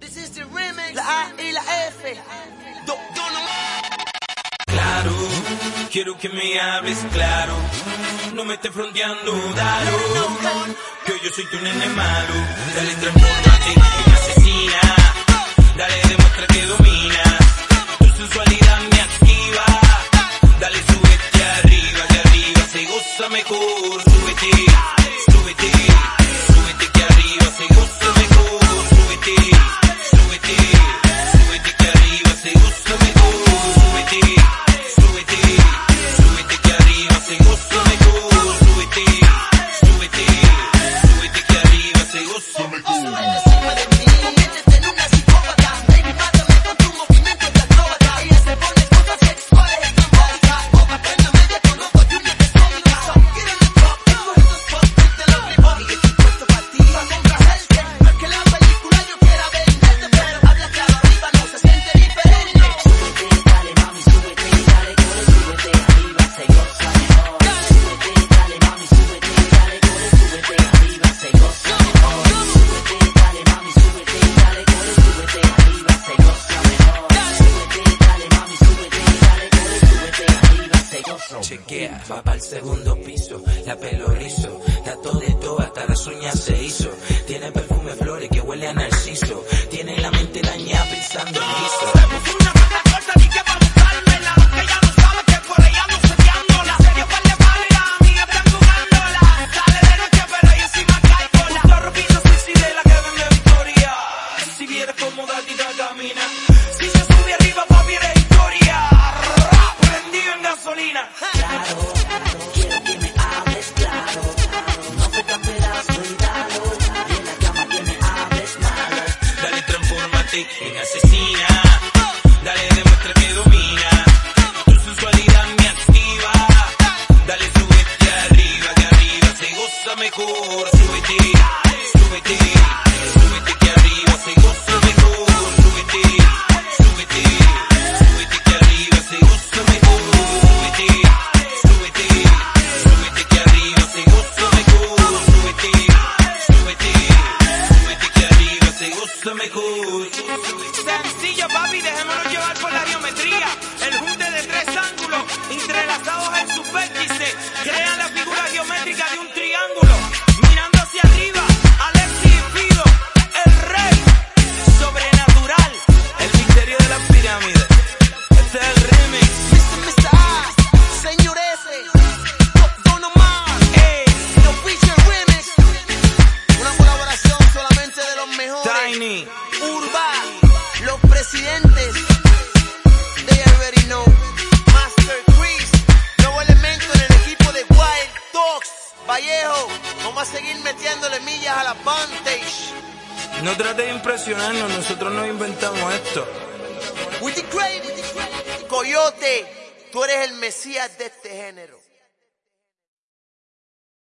This is the remix. La A y la F. Claro, quiero que me hables claro. No me estés fronteando, dalo. Que hoy yo soy tu nene malo. Dale, transfórmate en asesina. Dale, demuestra que dominas. Tu sensualidad me activa. Dale, súbete arriba, que arriba se goza mejor. Súbete, súbete, súbete que arriba se goza mejor. Súbete, súbete, súbete que arriba se goza mejor. Súbete, súbete, súbete que arriba se goza mejor. Súbete, súbete, súbete que arriba se goza mejor. Encima de mí, métete en una psicópata. Baby, mátame con tu movimiento de acróbata. Ella se pone cosas sexuales estrambólicas. Boca, préndame de tu loco y una exótica. Get in the top, tengo estos spots y te lo ripo. Y estoy puesto para ti, para complacerte. No es que la película yo quiera venderte, pero habla claro arriba, no se siente diferente. Súbete, dale mami, súbete, dale core, súbete, arriba se goza mejor. Súbete, dale mami, súbete, dale core, súbete, arriba se goza mejor. Súbete, dale mami, súbete, dale core, súbete, arriba se goza mejor. Súbete, dale mami, súbete, dale core, súbete, arriba se goza mejor. Chequea, va para el segundo piso, la pelo rizo, está todo de todo, hasta las uñas se hizo. Tiene perfume flores que huele a narciso, tiene la mente dañada pensando en guiso. Una buena cosa ni que pa' buscármela, que ella no sabe que por ella ando seteándola. Serio par de vale, las amigas están jugándola. Sale de noche pero ella encima cae con la ropita sexy de la que vende Victoria. Si viera cómo gatita camina, si se sube arriba papi eres historia. Prendido en gasolina. Claro, quiero que me hables claro. No te cambiarás, cuidado. Y en la cama que me hables malo. Dale, transfórmate en asesina. Dale, demuestra que domina. Tu sensualidad me activa. Dale, súbete arriba, que arriba se goza mejor. Súbete, súbete, súbete que arriba se goza mejor. Súbete, súbete, súbete que arriba se goza mejor. Súbete, súbete, súbete que arriba se goza mejor. Súbete, súbete, súbete que arriba se goza mejor. Sencillo papi, dejémonos llevar por la geometría. El junte de tres ángulos entrelazados en su vértice crean la figura geométrica de un triángulo. Mirando hacia arriba, Alexis y Fido, el rey sobrenatural, el misterio de las pirámides. Este es el remix. Mr. A, señor S, Don Omar, The Official Remix. Una colaboración solamente de los mejores. Tiny. Urba, los presidentes. They already know. Master Chris, nuevo elemento en el equipo de Wild Dogs. Vallejo, vamos a seguir metiéndole millas a la Vantage. No trate de impresionarnos, nosotros no inventamos esto. With the great Coyote, tú eres el mesías de este género.